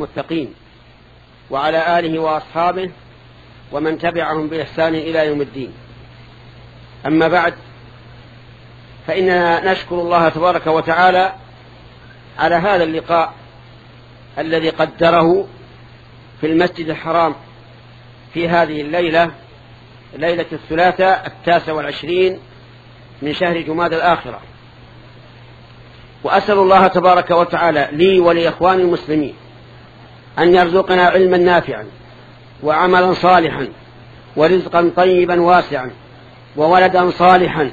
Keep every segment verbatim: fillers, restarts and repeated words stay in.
المتقين وعلى آله وأصحابه ومن تبعهم بإحسان إلى يوم الدين. أما بعد، فإننا نشكر الله تبارك وتعالى على هذا اللقاء الذي قدره في المسجد الحرام في هذه الليلة، ليلة الثلاثاء التاسع والعشرين من شهر جماد الآخرة. وأسأل الله تبارك وتعالى لي ولإخواني المسلمين أن يرزقنا علما نافعا وعملا صالحا ورزقا طيبا واسعا وولدا صالحا.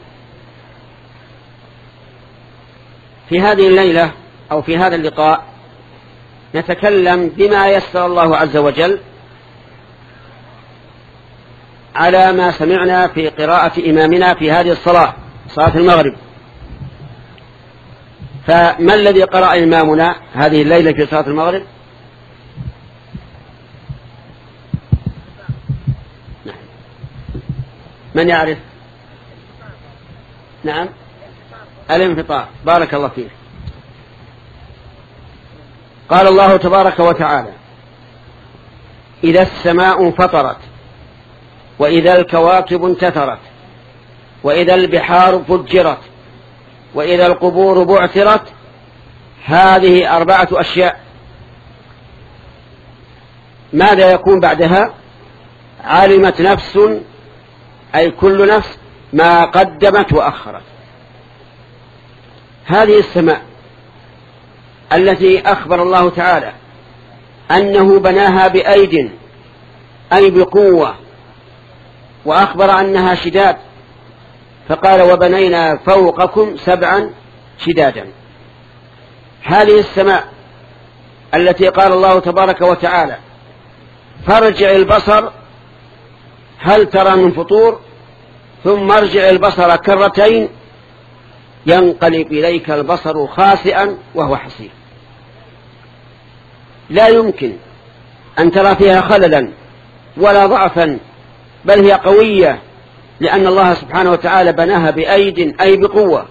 في هذه الليلة أو في هذا اللقاء نتكلم بما يسر الله عز وجل على ما سمعنا في قراءة إمامنا في هذه الصلاة، صلاة المغرب. فما الذي قرأ إمامنا هذه الليلة في صلاة المغرب؟ من يعرف؟ نعم، الانفطار. بارك الله فيه. قال الله تبارك وتعالى: إذا السماء انفطرت وإذا الكواكب انتثرت وإذا البحار فجرت وإذا القبور بعثرت. هذه أربعة أشياء. ماذا يكون بعدها؟ علمت نفس، أي كل نفس، ما قدمت وأخرت. هذه السماء التي أخبر الله تعالى أنه بناها بأيد، أي بقوة، وأخبر أنها شداد، فقال: وبنينا فوقكم سبعا شدادا. هذه السماء التي قال الله تبارك وتعالى: فارجع البصر هل ترى من فطور ثم ارجع البصر كرتين ينقلب إليك البصر خاسئا وهو حسير. لا يمكن أن ترى فيها خللا ولا ضعفا، بل هي قوية، لأن الله سبحانه وتعالى بناها بأيد، أي بقوة.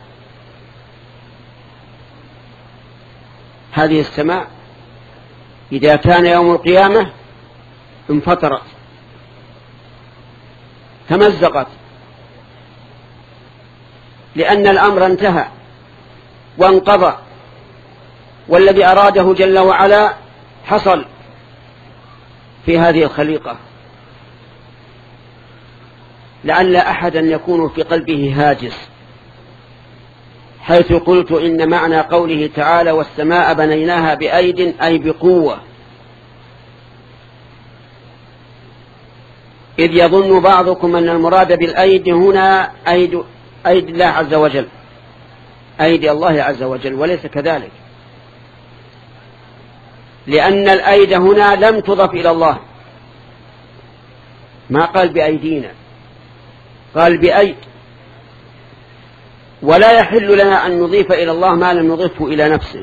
هذه السماء إذا كان يوم القيامة انفطرت، تمزقت، لأن الأمر انتهى وانقضى، والذي أراده جل وعلا حصل في هذه الخليقة. لعل أحدا يكون في قلبه هاجس، حيث قلت إن معنى قوله تعالى: والسماء بنيناها بأيد، أي بقوة. إذ يظن بعضكم أن المراد بالأيد هنا أيد, أيد الله عز وجل، أيدي الله عز وجل، وليس كذلك، لأن الأيد هنا لم تضف إلى الله، ما قال بأيدينا، قال بأيد. ولا يحل لنا أن نضيف إلى الله ما لم نضيفه إلى نفسه.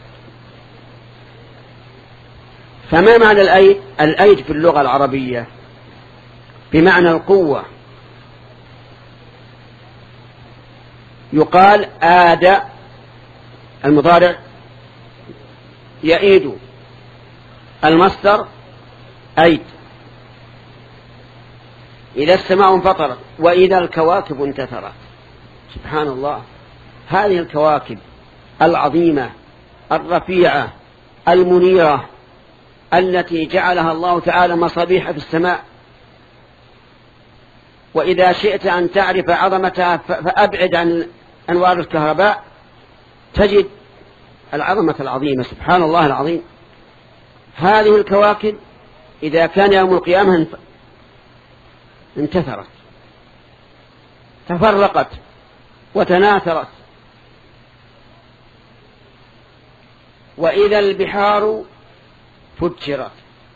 فما معنى الأيد؟ الأيد في اللغة العربية بمعنى القوة. يقال آد، المضارع يأيد، المصدر أيد. إذا السماء انفطرت وإذا الكواكب انتثرت. سبحان الله، هذه الكواكب العظيمة الرفيعة المنيرة التي جعلها الله تعالى مصابيح في السماء، وإذا شئت أن تعرف عظمتها فأبعد عن أنوار الكهرباء تجد العظمة العظيمة. سبحان الله العظيم. هذه الكواكب إذا كان يوم القيامة انتثرت، تفرقت وتناثرت. وإذا البحار فجرت،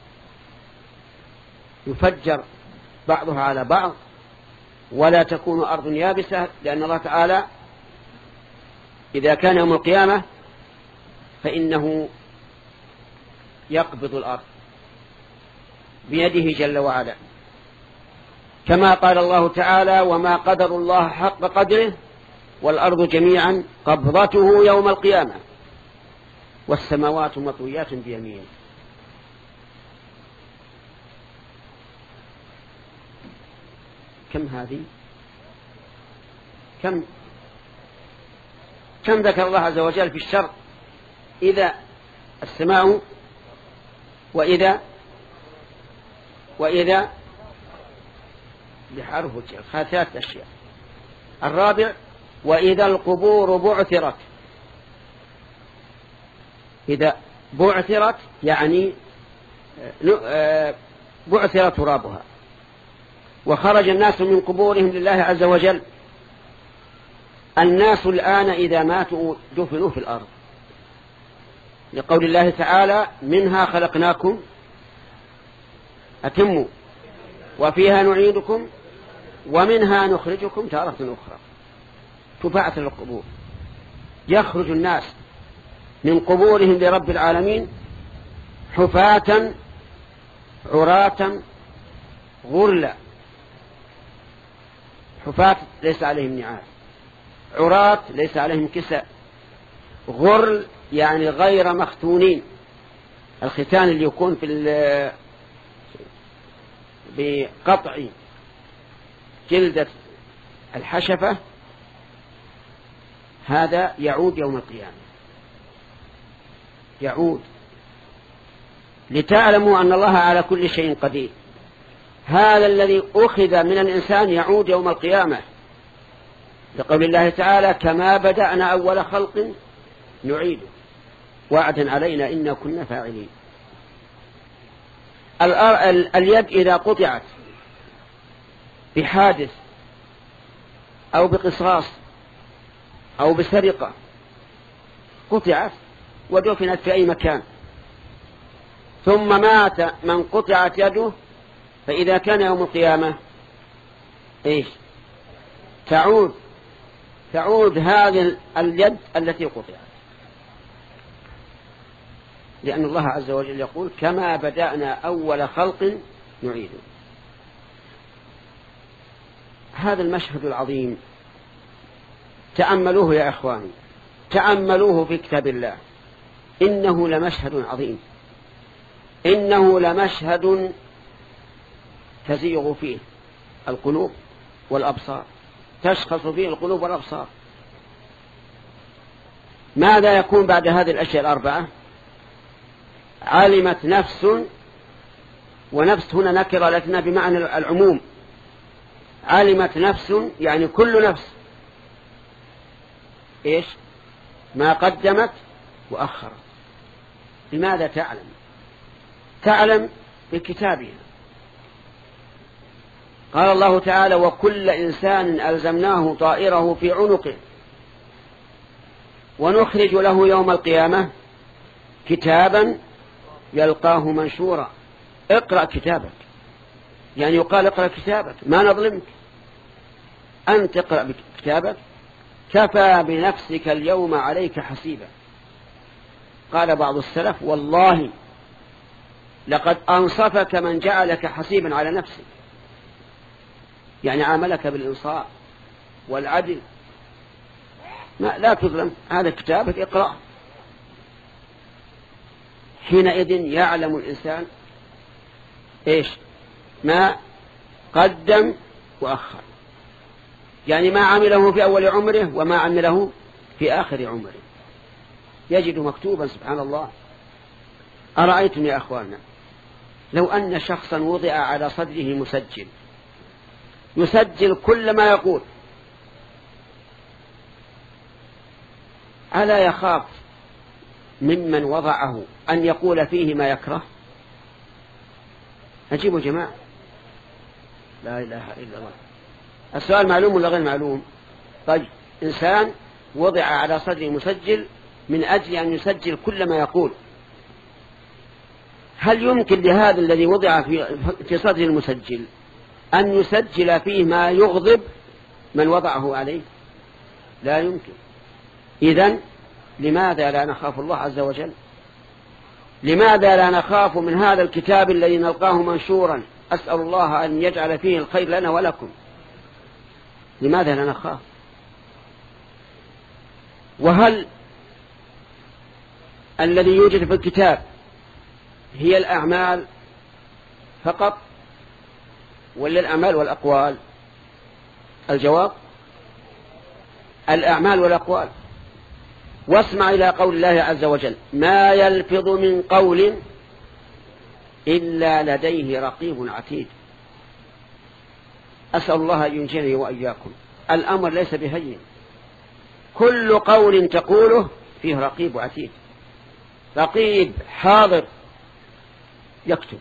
يفجر بعضها على بعض ولا تكون أرض يابسة، لأن الله تعالى إذا كان يوم القيامة فإنه يقبض الأرض بيده جل وعلا، كما قال الله تعالى: وما قدر الله حق قدره والأرض جميعا قبضته يوم القيامة والسماوات مطويات بيمينه. كم هذه؟ كم كم ذكر الله عز وجل في الشر؟ إذا السماء، وإذا وإذا بحرف ثلاث أشياء. الرابع وإذا القبور بعثرت. إذا بعثرت يعني بعثر ترابها وخرج الناس من قبورهم لله عز وجل. الناس الآن إذا ماتوا دفنوا في الأرض، لقول الله تعالى منها خلقناكم أتموا وفيها نعيدكم ومنها نخرجكم تارة أخرى. تبعثر القبور، يخرج الناس من قبورهم لرب العالمين حفاة عراة غرلا. حفاة ليس عليهم نعال، عراة ليس عليهم كساء، غرل يعني غير مختونين. الختان اللي يكون في بقطع جلدة الحشفة هذا يعود يوم القيامة، يعود، لتعلموا أن الله على كل شيء قدير. هذا الذي أخذ من الإنسان يعود يوم القيامة، لقول الله تعالى كما بدأنا أول خلق نعيده وعدا علينا إنا كنا فاعلين. اليد إذا قطعت بحادث أو بقصاص أو بسرقة قطعت ودفنت في أي مكان، ثم مات من قطعت يده، فإذا كان يوم القيامة إيش؟ تعود تعود هذه اليد التي قطعت، لأن الله عز وجل يقول كما بدأنا أول خلق نعيده. هذا المشهد العظيم تأملوه يا إخواني، تأملوه في كتاب الله، إنه لمشهد عظيم، إنه لمشهد تزيغ فيه القلوب والأبصار، تشخص فيه القلوب والأبصار. ماذا يكون بعد هذه الأشياء الأربعة؟ علمت نفس، ونفس هنا نكرة لكنها بمعنى العموم. علمت نفس يعني كل نفس إيش؟ ما قدمت وأخرت. لماذا تعلم؟ تعلم بكتابها. قال الله تعالى وكل إنسان ألزمناه طائره في عنقه ونخرج له يوم القيامة كتابا يلقاه منشورا. اقرأ كتابك، يعني يقال اقرأ كتابك، ما نظلمك، أنت اقرأ كتابك كفى بنفسك اليوم عليك حسيبا. قال بعض السلف والله لقد أنصفك من جعلك حسيبا على نفسك، يعني عاملك بالإنصاف والعدل، ما لا تظلم. هذا كتابك اقرأ. حينئذ يعلم الإنسان إيش؟ ما قدم وأخر، يعني ما عمله في أول عمره وما عمله في آخر عمره يجد مكتوبا. سبحان الله. أرأيتم يا أخوانا لو أن شخصا وضع على صدره مسجل يسجل كل ما يقول، ألا يخاف ممن وضعه أن يقول فيه ما يكره؟ أجيبوا جماعة، لا إله إلا الله. السؤال معلوم ولا غير معلوم؟ طيب إنسان وضع على صدره مسجل من أجل أن يسجل كل ما يقول، هل يمكن لهذا الذي وضع في صدر المسجل أن يسجل فيه ما يغضب من وضعه عليه؟ لا يمكن. إذن لماذا لا نخاف الله عز وجل؟ لماذا لا نخاف من هذا الكتاب الذي نلقاه منشورا؟ أسأل الله أن يجعل فيه الخير لنا ولكم. لماذا لا نخاف؟ وهل الذي يوجد في الكتاب هي الأعمال فقط ولا الأعمال والأقوال؟ الجواب الأعمال والأقوال. واسمع إلى قول الله عز وجل: ما يلفظ من قول إلا لديه رقيب عتيد. أسأل الله أن ينجيني وإياكم. الأمر ليس بهين، كل قول تقوله فيه رقيب عتيد، رقيب حاضر يكتب.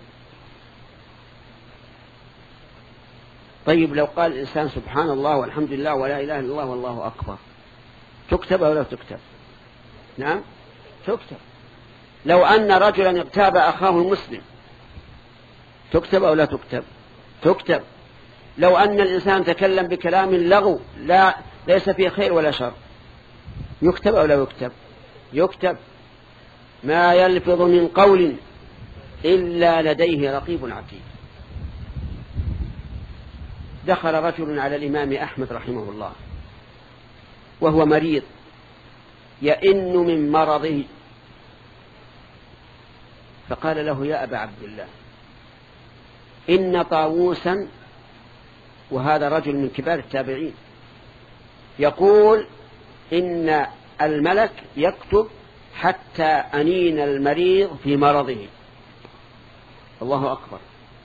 طيب لو قال الإنسان سبحان الله والحمد لله ولا إله إلا الله والله أكبر، تكتب أو لا تكتب؟ نعم تكتب. لو أن رجلا اغتاب أخاه المسلم، تكتب أو لا تكتب؟ تكتب. لو أن الإنسان تكلم بكلام لغو لا ليس فيه خير ولا شر، يكتب أو لا يكتب؟ يكتب. ما يلفظ من قول إلا لديه رقيب عتيد. دخل رجل على الإمام أحمد رحمه الله وهو مريض يئن من مرضه، فقال له: يا أبا عبد الله، إن طاووسا، وهذا رجل من كبار التابعين، يقول إن الملك يكتب حتى أنين المريض في مرضه. الله أكبر.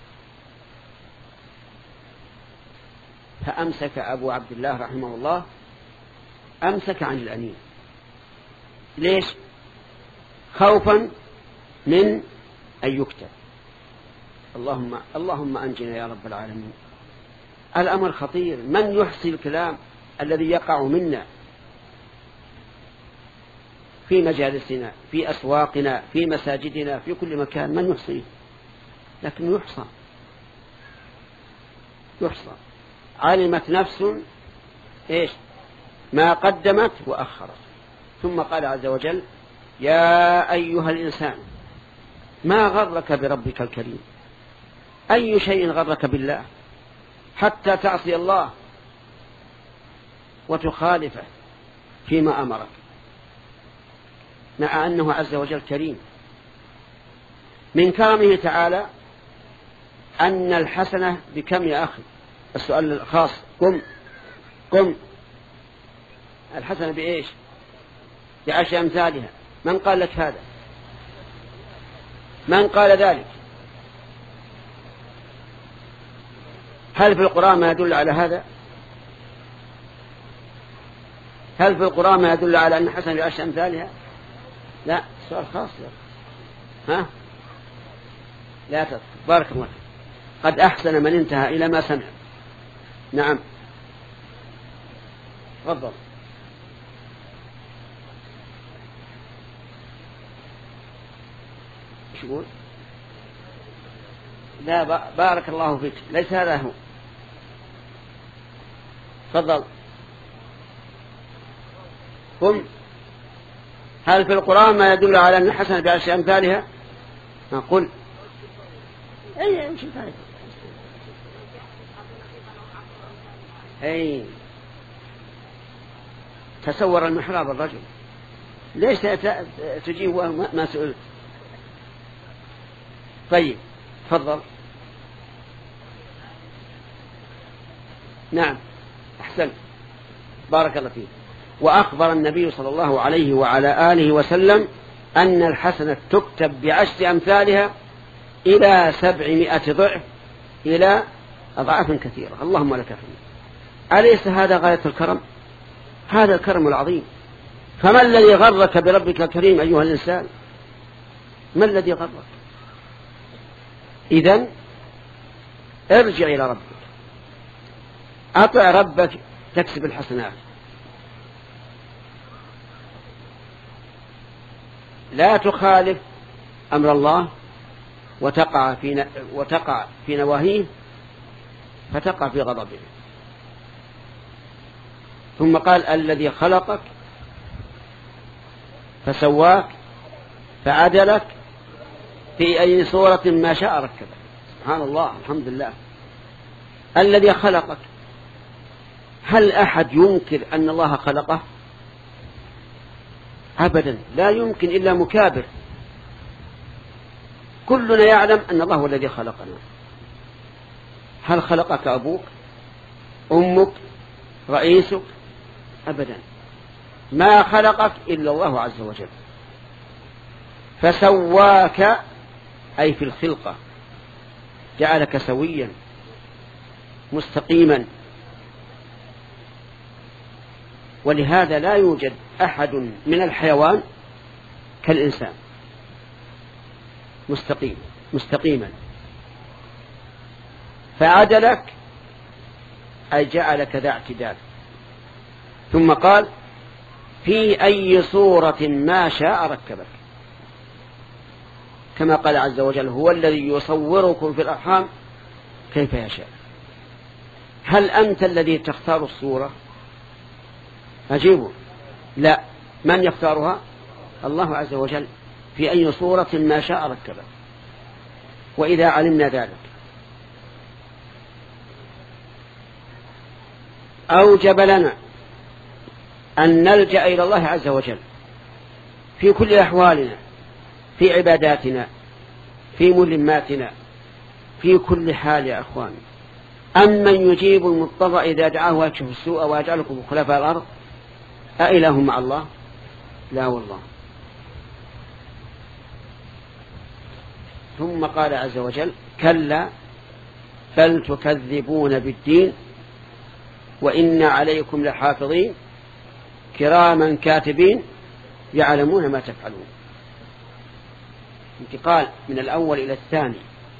فأمسك أبو عبد الله رحمه الله، أمسك عن الأنين. ليش؟ خوفا من أن يكتب. اللهم اللهم أنجنا يا رب العالمين. الأمر خطير. من يحصي الكلام الذي يقع منا في مجالسنا، في أسواقنا، في مساجدنا، في كل مكان؟ من يحصيه؟ لكن يحصى يحصى. علمت نفس إيش ما قدمت وأخرت. ثم قال عز وجل: يا أيها الإنسان ما غرك بربك الكريم. أي شيء غرك بالله حتى تعصي الله وتخالفه فيما أمرك، مع أنه عز وجل كريم. من كرمه تعالى أن الحسنة بكم يا أخي؟ السؤال الخاص. قم قم. الحسنة بإيش؟ بعشر أمثالها. من قال لك هذا؟ من قال ذلك؟ هل في القرآن ما يدل على هذا؟ هل في القرآن ما يدل على أن الحسنة بعشر أمثالها؟ لا. سؤال خاص. ها؟ لا تذكر. بارك الله. قد أحسن من انتهى إلى ما سمع. نعم تفضل. ايش يقول؟ لا بارك الله فيك، ليس هذا هو. تفضل. قم. هل في القرآن ما يدل على أن الحسنة بعشر أمثالها؟ قل. أي أي شيء ثاني. أي تصور المحراب الرجل، ليش تجيب ما سئلت؟ طيب تفضل. نعم أحسن بارك الله فيك. وأخبر النبي صلى الله عليه وعلى آله وسلم أن الحسنة تكتب بعشر أمثالها إلى سبعمائة ضعف، إلى أضعاف كثيرة. اللهم لك الحمد. أليس هذا غاية الكرم؟ هذا الكرم العظيم. فما الذي غرك بربك الكريم أيها الإنسان؟ ما الذي غرك؟ إذن ارجع إلى ربك، أطع ربك تكسب الحسنات. لا تخالف أمر الله وتقع في وتقع في نواهيه فتقع في غضبه. ثم قال: الذي خلقك فسواك فعدلك في أي صورة ما شاء ركبك. سبحان الله، الحمد لله. الذي خلقك، هل أحد ينكر أن الله خلقه؟ أبدا، لا يمكن إلا مكابر. كلنا يعلم أن الله هو الذي خلقنا. هل خلقك أبوك، أمك، رئيسك أبدا، ما خلقك إلا الله عز وجل. فسواك أي في الخلقة، جعلك سويا مستقيما. ولهذا لا يوجد أحد من الحيوان كالإنسان مستقيم مستقيما. فعدلك أي جعلك ذا اعتدال. ثم قال في أي صورة ما شاء ركبك، كما قال عز وجل هو الذي يصوركم في الأرحام كيف يشاء. هل أنت الذي تختار الصورة؟ أجيبوا لا، من يختارها؟ الله عز وجل. في أي صورة ما شاء ركبك. وإذا علمنا ذلك أوجب لنا أن نلجأ إلى الله عز وجل في كل أحوالنا، في عباداتنا، في ملماتنا، في كل حال يا أخوان. أمن يجيب المضطر إذا دعاه ويكشف السوء ويجعلكم خلفاء الأرض أإله مع الله؟ لا والله. ثم قال عز وجل كلا بل تكذبون بالدين وإن عليكم لحافظين كراما كاتبين يعلمون ما تفعلون. انتقال من الأول إلى الثاني.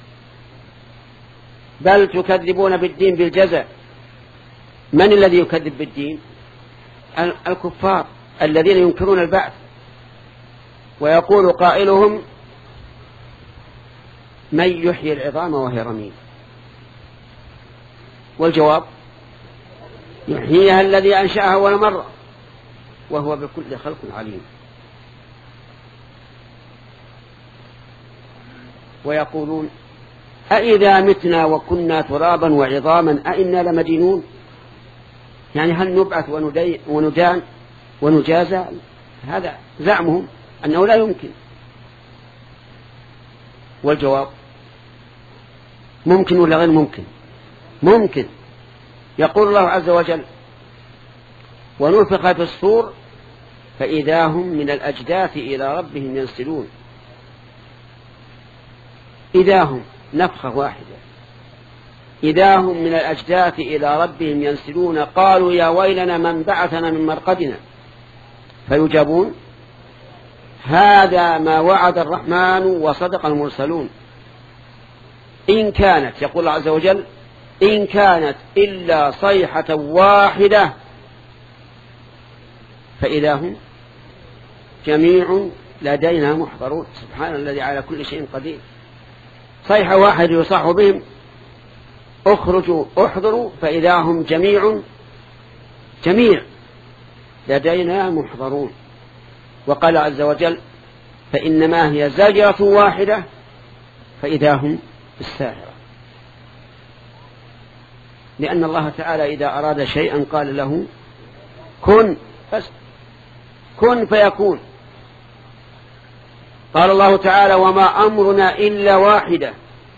بل تكذبون بالدين بالجزاء. من الذي يكذب بالدين؟ الكفار الذين ينكرون البعث، ويقول قائلهم من يحيي العظام وهي رميم. والجواب يحييها الذي أنشأها أول مرة وهو بكل خلق عليم. ويقولون أإذا متنا وكنا ترابا وعظاما أإنا لمدينون، يعني هل نبعث وندان ونجازى؟ هذا زعمهم أنه لا يمكن. والجواب ممكن ولا غير ممكن؟ ممكن. يقول الله عز وجل ونفخ في الصور فإذا هم من الأجداث إلى ربهم ينسلون. إذا هم نفخة واحدة، إذا هم من الأجداث إلى ربهم ينسلون. قالوا يا ويلنا من بعثنا من مرقدنا، فيجابون هذا ما وعد الرحمن وصدق المرسلون. إن كانت، يقول الله عز وجل إن كانت إلا صيحة واحدة فإذا هم جميع لدينا محضرون. سبحان الذي على كل شيء قدير. صيحة واحدة يصاح بهم اخرجوا احضروا فإذا هم جميع جميع لدينا محضرون. وقال عز وجل فإنما هي زجرة واحدة فإذا هم بالساهرة. لأن الله تعالى إذا أراد شيئا قال له كن، بس كن فيكون. قال الله تعالى وما أمرنا إلا واحدة.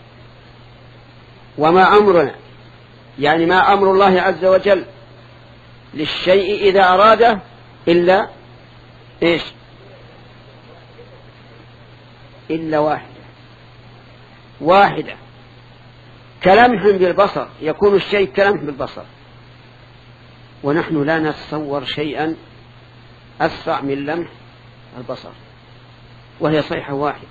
وما أمرنا يعني ما أمر الله عز وجل للشيء إذا أراده إلا إيش؟ إلا واحدة واحدة كلمح بالبصر. يكون الشيء كلمح بالبصر، ونحن لا نتصور شيئا أسرع من لمح البصر، وهي صيحة واحدة.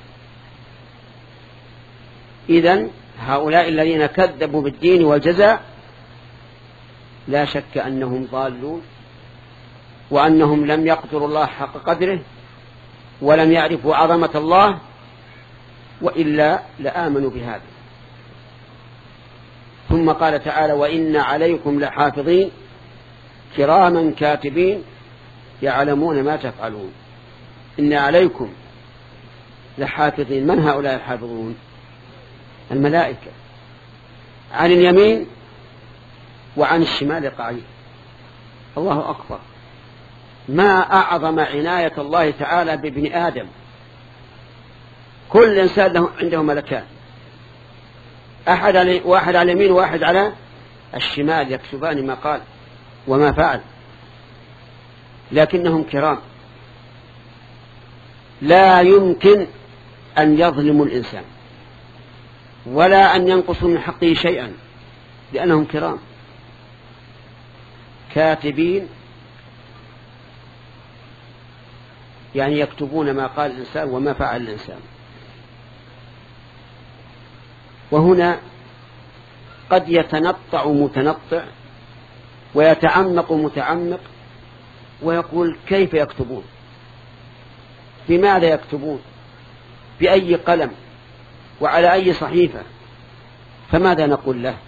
إذن هؤلاء الذين كذبوا بالدين والجزاء لا شك أنهم ضالون، وأنهم لم يقدروا الله حق قدره ولم يعرفوا عظمة الله، وإلا لآمنوا بهذا. ثم قال تعالى وإن عليكم لحافظين كراما كاتبين يعلمون ما تفعلون. إن عليكم لحافظين. من هؤلاء الحافظون؟ الملائكة عن اليمين وعن الشمال قاعدين. الله أكبر. ما أعظم عناية الله تعالى بابن آدم. كل إنسان له عنده ملكان، أحد واحد على اليمين وواحد على الشمال يكتبان ما قال. وما فعل، لكنهم كرام، لا يمكن أن يظلموا الإنسان ولا أن ينقصوا من حقه شيئا، لأنهم كرام كاتبين، يعني يكتبون ما قال الإنسان وما فعل الإنسان. وهنا قد يتنطع متنطع ويتعمق متعمق ويقول كيف يكتبون؟ بماذا يكتبون؟ بأي قلم؟ وعلى أي صحيفة؟ فماذا نقول له؟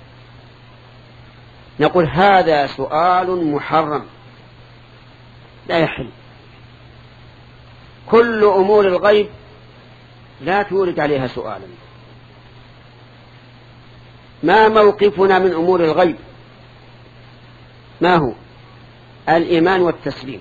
نقول هذا سؤال محرم لا يحل. كل أمور الغيب لا تورد عليها سؤالا. ما موقفنا من أمور الغيب؟ ما هو؟ الإيمان والتسليم،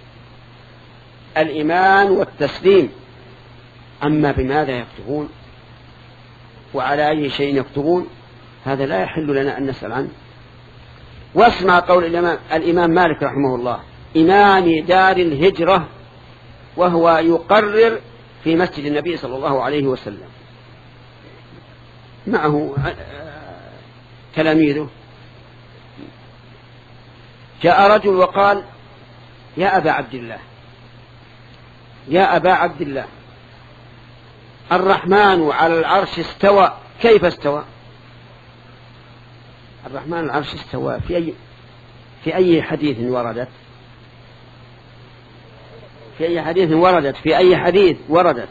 الإيمان والتسليم. أما بماذا يكتبون وعلى أي شيء يكتبون هذا لا يحل لنا أن نسأل عنه. واسمع قول الإمام, الإمام مالك رحمه الله إمام دار الهجرة وهو يقرر في مسجد النبي صلى الله عليه وسلم، معه تلاميذه. جاء رجل وقال يا أبا عبد الله يا أبا عبد الله الرحمن على العرش استوى، كيف استوى؟ الرحمن على العرش استوى في أي في أي حديث وردت؟ في أي حديث وردت؟ في أي حديث وردت؟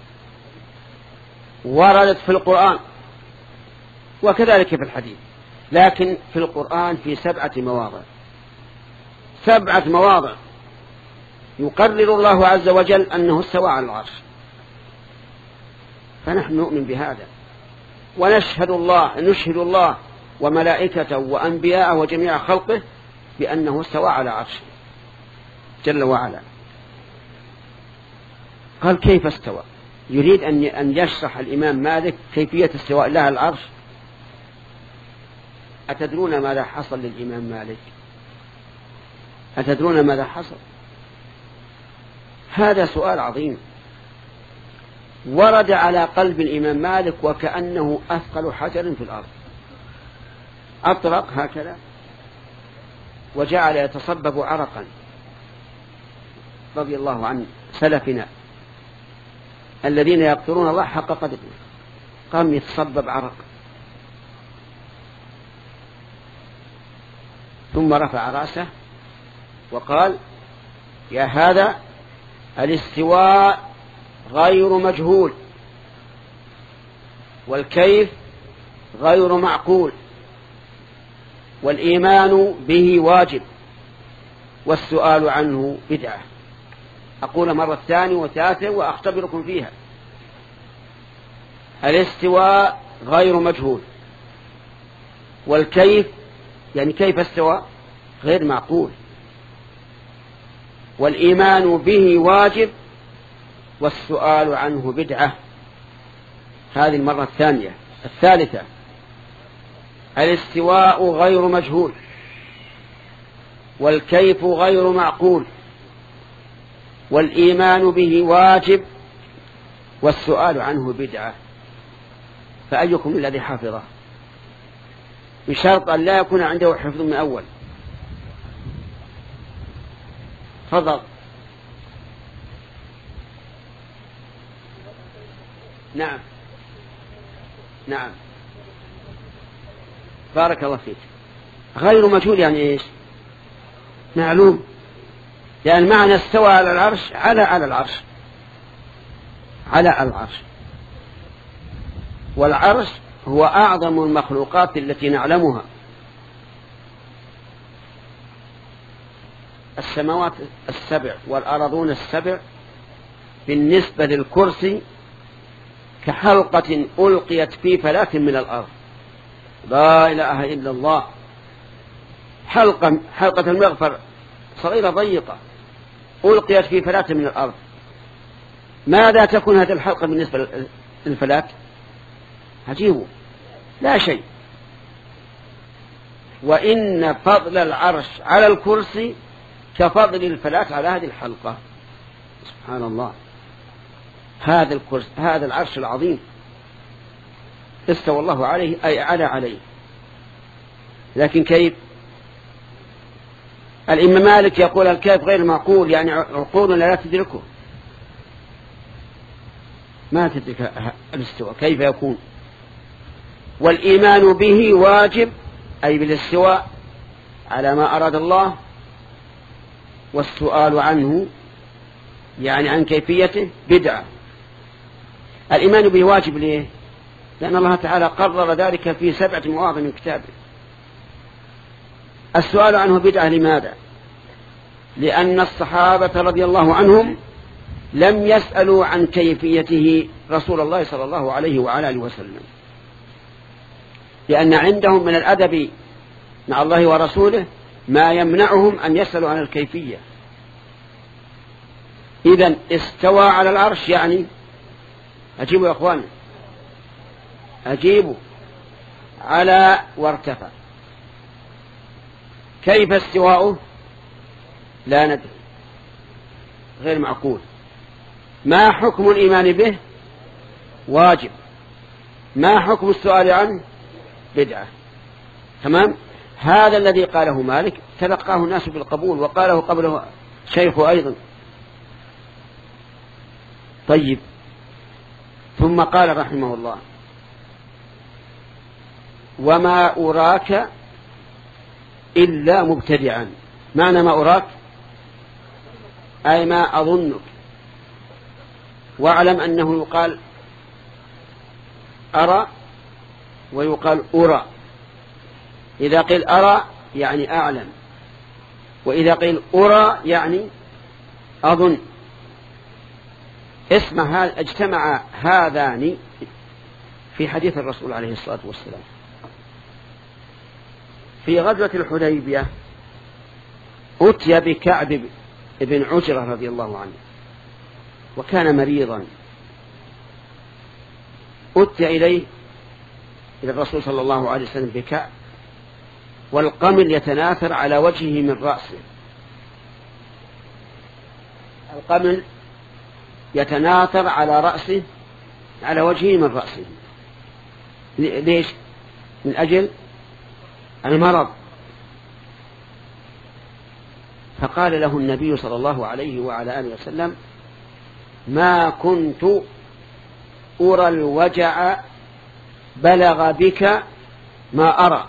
وردت في القرآن وكذلك في الحديث، لكن في القرآن في سبعة مواضع، سبعة مواضع يقرر الله عز وجل أنه استوى على العرش. فنحن نؤمن بهذا ونشهد الله نشهد الله وملائكته وأنبياءه وجميع خلقه بأنه استوى على عرشه جل وعلا. قال كيف استوى؟ يريد أن يشرح الإمام مالك كيفية استواء الله على العرش. أتدرون ماذا حصل للإمام مالك؟ أتدرون ماذا حصل؟ هذا سؤال عظيم ورد على قلب الإمام مالك وكأنه أثقل حجر في الأرض. أطرق هكذا وجعل يتصبب عرقا، رضي الله عن سلفنا الذين يقدرون الله حق قدره، قام يتصبب عرق ثم رفع رأسه وقال يا هذا الاستواء غير مجهول والكيف غير معقول والإيمان به واجب والسؤال عنه بدعة. أقول مرة ثانية وثالثة وأختبركم فيها. الاستواء غير مجهول، والكيف يعني كيف استوى غير معقول، والإيمان به واجب والسؤال عنه بدعة. هذه المرة الثانية. الثالثة الاستواء غير مجهول والكيف غير معقول والإيمان به واجب والسؤال عنه بدعة. فأيكم الذي حفظه؟ بشرط أن لا يكون عنده حفظ من أول. تفضل. نعم نعم بارك الله فيك. غير مجهول يعني إيش؟ معلوم، لأن يعني معنى استوى على العرش على على العرش على العرش، والعرش هو أعظم المخلوقات التي نعلمها. السماوات السبع والأرضون السبع بالنسبة للكرسي كحلقة ألقيت في فلاة من الأرض. لا إله إلا الله. حلقة حلقة المغفر صغيرة ضيقة ألقيت في فلاة من الأرض. ماذا تكون هذه الحلقة بالنسبة للفلاة؟ عجيب، لا شيء. وإن فضل العرش على الكرسي كفضل الفلاة على هذه الحلقة. سبحان الله، هذا الكرسي هذا العرش العظيم استوى الله عليه أي على عليه. لكن كيف؟ الإمام مالك يقول الكيف غير معقول، يعني عقولنا لا تدركه، ما تدرك الاستواء كيف يكون. والإيمان به واجب أي بالاستواء على ما أراد الله، والسؤال عنه يعني عن كيفيته بدعة. الإيمان به واجب ليه؟ لأن الله تعالى قرر ذلك في سبعة مواضع من كتابه. السؤال عنه بدعة لماذا؟ لأن الصحابة رضي الله عنهم لم يسألوا عن كيفيته رسول الله صلى الله عليه وعلى آله وسلم، لأن عندهم من الأدب مع الله ورسوله ما يمنعهم أن يسألوا عن الكيفية. إذن استوى على العرش يعني أجيبوا يا أخوان، أجيبوا على وارتفع. كيف استواؤه؟ لا ندري، غير معقول. ما حكم الإيمان به؟ واجب. ما حكم السؤال عنه؟ بدعة. تمام. هذا الذي قاله مالك تلقاه الناس بالقبول، وقاله قبله شيخه أيضا. طيب، ثم قال رحمه الله: وما أراك إلا مبتدعا. معنى ما أراك أي ما أظنك. واعلم أنه يقال أرى ويقال أرى. إذا قيل أرى يعني أعلم، وإذا قيل أرى يعني أظن. اسمع، اجتمع هذان في حديث الرسول عليه الصلاة والسلام. في غزوة الحديبية أتي بكعب بن عجرة رضي الله عنه، وكان مريضا. أتي إليه إلى الرسول صلى الله عليه وسلم بكعب، والقمل يتناثر على وجهه من رأسه. القمل يتناثر على رأسه على وجهه من رأسه. ليش؟ من أجل المرض. فقال له النبي صلى الله عليه وعلى آله وسلم: ما كنت أرى الوجع بلغ بك ما أرى،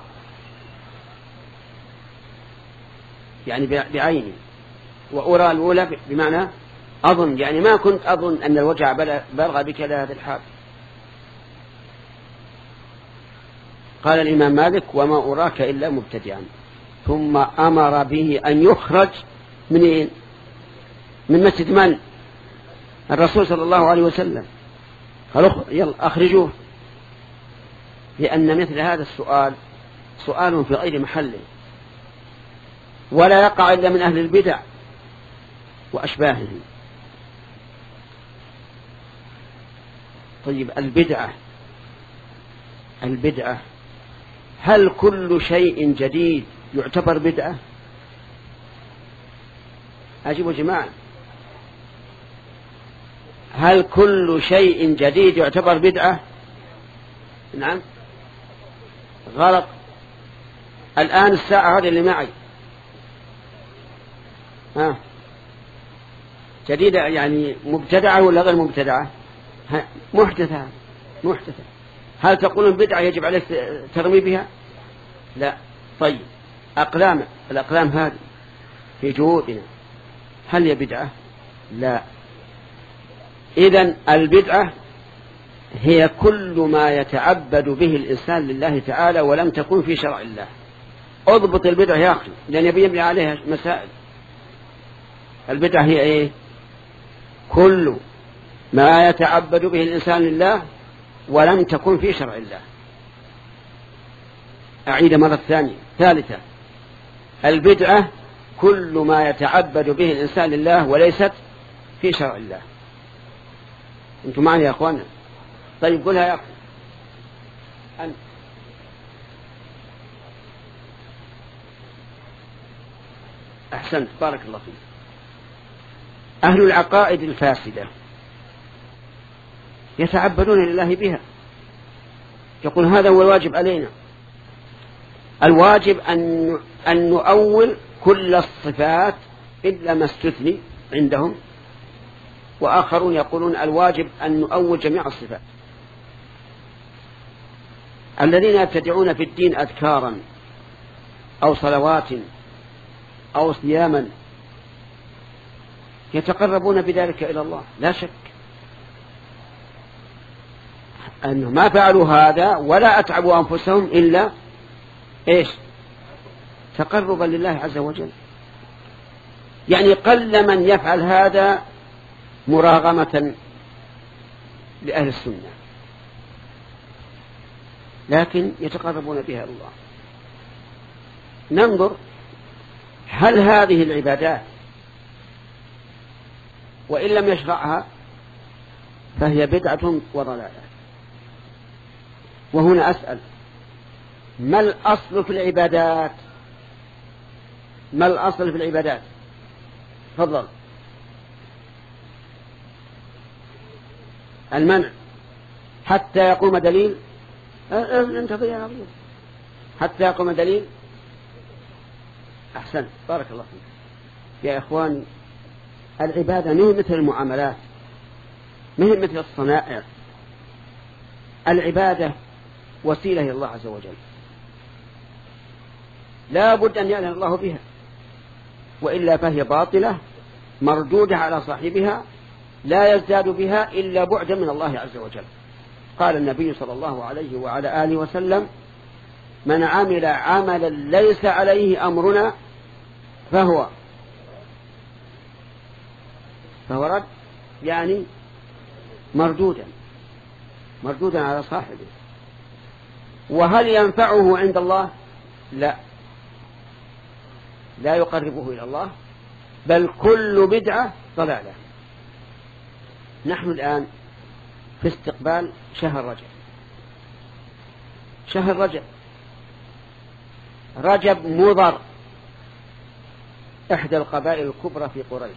يعني بعيني، وأرى الأولى بمعنى أظن، يعني ما كنت أظن أن الوجع بلغ بك لهذا الحال. قال الإمام مالك: وما أراك إلا مبتدعا. ثم أمر به أن يخرج من من مسجد من؟ الرسول صلى الله عليه وسلم. قال: يلا أخرجوه، لأن مثل هذا السؤال سؤال في غير محله، ولا يقع إلا من أهل البدع وأشباههم. طيب، البدعة البدعة هل كل شيء جديد يعتبر بدعة؟ أجيبوا جماعة، هل كل شيء جديد يعتبر بدعة؟ نعم. غلط. الآن الساعة هذه اللي معي ها جديدة، يعني مبتدعة ولا غير مبتدعة؟ محدثة. محدثة. هل تقولون بدعة يجب عليك ترمي بها؟ لا. طيب، أقلام الأقلام هذه في جهودنا هل هي بدعة؟ لا. إذن البدعة هي كل ما يتعبد به الإنسان لله تعالى ولم تكن في شرع الله. اضبط البدعة يا أخي، لأن يبني عليها مسائل. البدعة هي إيه؟ كل ما يتعبد به الإنسان لله ولم تكن في شرع الله. أعيد مرة ثانية ثالثة: البدعة كل ما يتعبد به الإنسان لله وليست في شرع الله. أنتم معي يا أخوانا؟ طيب قولها يا أخي أنت. أحسنت بارك الله فيك. أهل العقائد الفاسدة يتعبدون لله بها، يقول هذا هو الواجب علينا. الواجب أن أن نؤول كل الصفات إلا ما استثني عندهم، وآخرون يقولون الواجب أن نؤول جميع الصفات. الذين يبتدعون في الدين أذكارا أو صلوات أو صياما يتقربون بذلك إلى الله، لا شك أنه ما فعلوا هذا ولا أتعبوا أنفسهم إلا إيش؟ تقربا لله عز وجل. يعني قل من يفعل هذا مراغمة لأهل السنة، لكن يتقربون بها إلى الله. ننظر هل هذه العبادات وإن لم يشرعها فهي بدعة وضلالة. وهنا أسأل: ما الأصل في العبادات؟ ما الأصل في العبادات؟ تفضل. المنع حتى يقوم دليل. انتظر يا نبي حتى يقوم دليل. أحسن بارك الله فيك. يا إخواني، العبادة مهي مثل المعاملات، مهي مثل الصنائع. العبادة وسيلة إلى الله عز وجل، لا بد أن يعلن الله بها، وإلا فهي باطلة مردودة على صاحبها، لا يزداد بها إلا بعدا من الله عز وجل. قال النبي صلى الله عليه وعلى آله وسلم: من عمل عملا ليس عليه أمرنا فهو فهو رد، يعني مردودا مردودا على صاحبه. وهل ينفعه عند الله؟ لا، لا يقربه إلى الله، بل كل بدعة ضلالة. نحن الآن في استقبال شهر رجب. شهر رجب رجب مضر، إحدى القبائل الكبرى في قريش،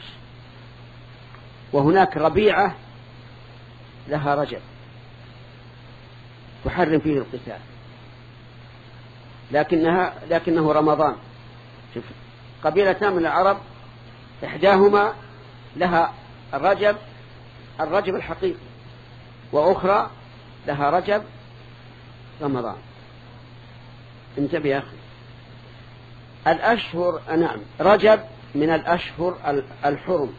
وهناك ربيعة لها رجب تحرم فيه القتال، لكنها لكنه رمضان. شوف، قبيلتان من العرب إحداهما لها الرجب الرجب الحقيقي، وأخرى لها رجب رمضان. انتبه يا أخي، الأشهر نعم رجب من الأشهر الحرم،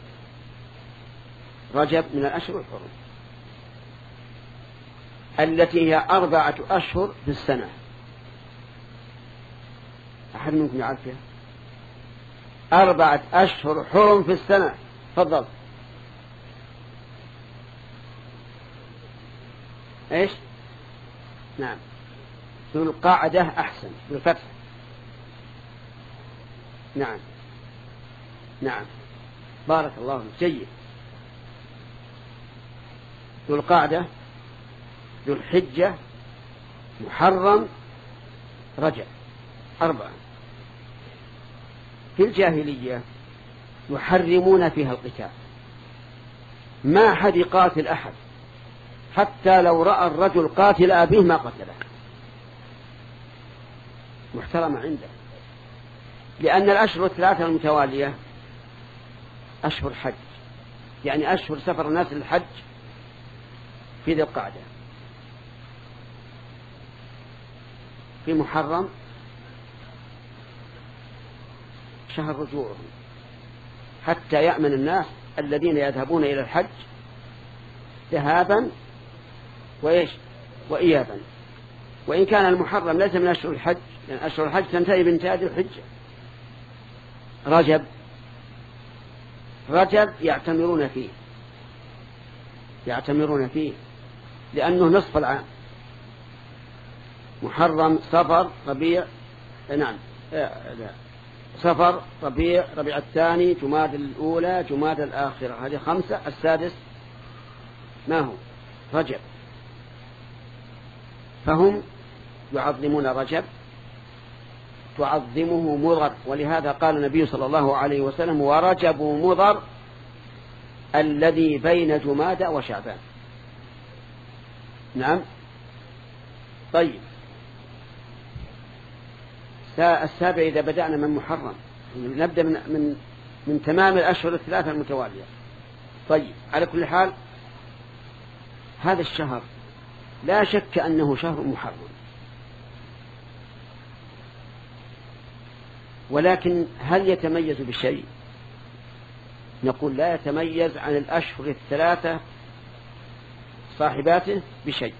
رجب من الأشهر الحرم التي هي أربعة أشهر في السنة. أحد منكم يعرفها؟ أربعة أشهر حرم في السنة. تفضل. إيش؟ نعم، ذو القعدة أحسن بالفتح. نعم نعم بارك الله فيك، جيد. ذو القعدة، ذو الحجة، محرم، رجب، أربعة. في الجاهلية يحرمون فيها القتال، ما أحد يقاتل أحد، حتى لو رأى الرجل قاتل أبيه ما قتله، محترم عنده، لأن الأشهر الثلاثة المتوالية أشهر حج، يعني أشهر سفر الناس للحج في ذي القعدة، في محرم شهر رجوعهم، حتى يأمن الناس الذين يذهبون إلى الحج ذهابا وإيش وإيابا. وإن كان المحرم ليس من أشهر الحج، لأن يعني أشهر الحج تنتهي بانتهاء الحجة. رجب رجب يعتمرون فيه يعتمرون فيه لأنه نصف العام. محرم، صفر، ربيع، نعم صفر، ربيع، ربيع الثاني، جماد الأولى، جماد الآخرة، هذه خمسة. السادس ما هو؟ رجب. فهم يعظمون رجب تعظمه مضر، ولهذا قال النبي صلى الله عليه وسلم: ورجب مضر الذي بين جمادى وشعبان. نعم. طيب، السابع إذا بدأنا من محرم، نبدأ من, من, من تمام الأشهر الثلاثة المتوالية. طيب، على كل حال هذا الشهر لا شك أنه شهر محرم، ولكن هل يتميز بشيء؟ نقول لا يتميز عن الأشهر الثلاثة صاحباته بشيء،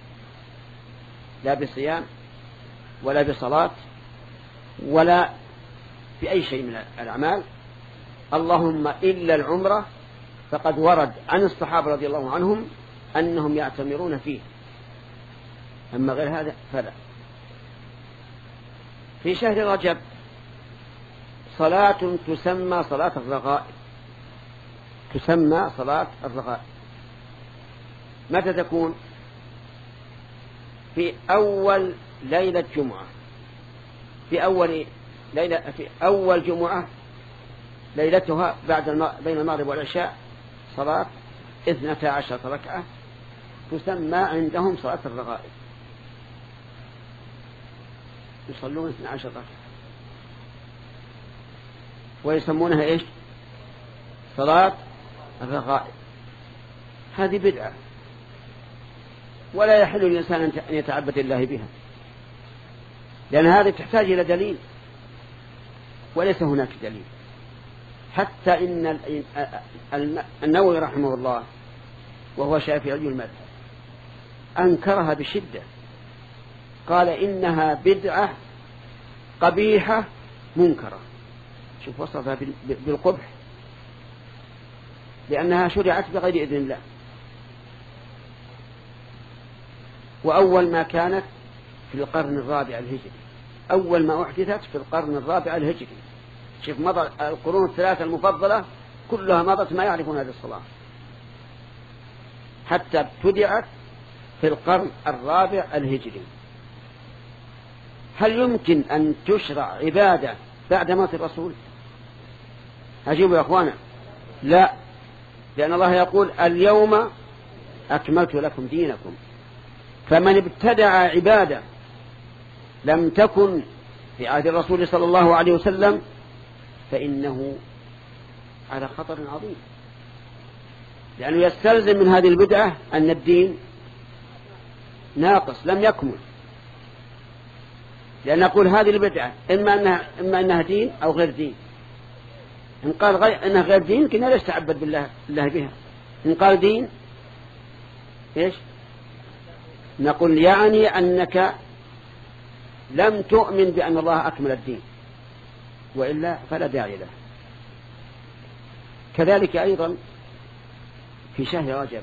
لا بصيام ولا بصلاة ولا بأي شيء من الأعمال، اللهم إلا العمرة، فقد ورد عن الصحابة رضي الله عنهم أنهم يعتمرون فيه، أما غير هذا فلا. في شهر رجب صلاة تسمى صلاة الرغائب، تسمى صلاة الرغائب. متى تكون؟ في أول ليلة جمعة، في أول ليلة، في أول جمعة ليلتها بعد الم... بين المغرب والعشاء صلاة اثنتا عشرة ركعة تسمى عندهم صلاة الرغائب، يصلون اثنتا عشرة ركعة ويسمونها إيش؟ صلاة الرغائب. هذه بدعة، ولا يحل للإنسان أن يتعبد الله بها، لأن هذه تحتاج إلى دليل، وليس هناك دليل. حتى إن النووي رحمه الله وهو شافعي المذهب أنكرها بشدة، قال إنها بدعة قبيحة منكرة. شوف وصفها بالقبح، لأنها شرعت بغير إذن الله، وأول ما كانت في القرن الرابع الهجري، أول ما أحدثت في القرن الرابع الهجري. شوف مضى القرون الثلاثة المفضلة كلها مضت ما يعرفون هذه الصلاة، حتى ابتدعت في القرن الرابع الهجري. هل يمكن أن تشرع عبادة بعد موت الرسول؟ أجيبوا يا أخوانا، لا، لأن الله يقول: اليوم أكملت لكم دينكم. فمن ابتدع عبادة لم تكن في عهد الرسول صلى الله عليه وسلم فإنه على خطر عظيم، لأنه يستلزم من هذه البدعة أن الدين ناقص لم يكمل. لأن نقول هذه البدعة إما أنها, إما أنها دين أو غير دين. إن قال غير أنها غير دين كنا لا نستعبد بالله الله بها. إن قال دين إيش؟ نقول يعني أنك لم تؤمن بأن الله أكمل الدين، وإلا فلا داعي له. كذلك أيضا في شهر رجب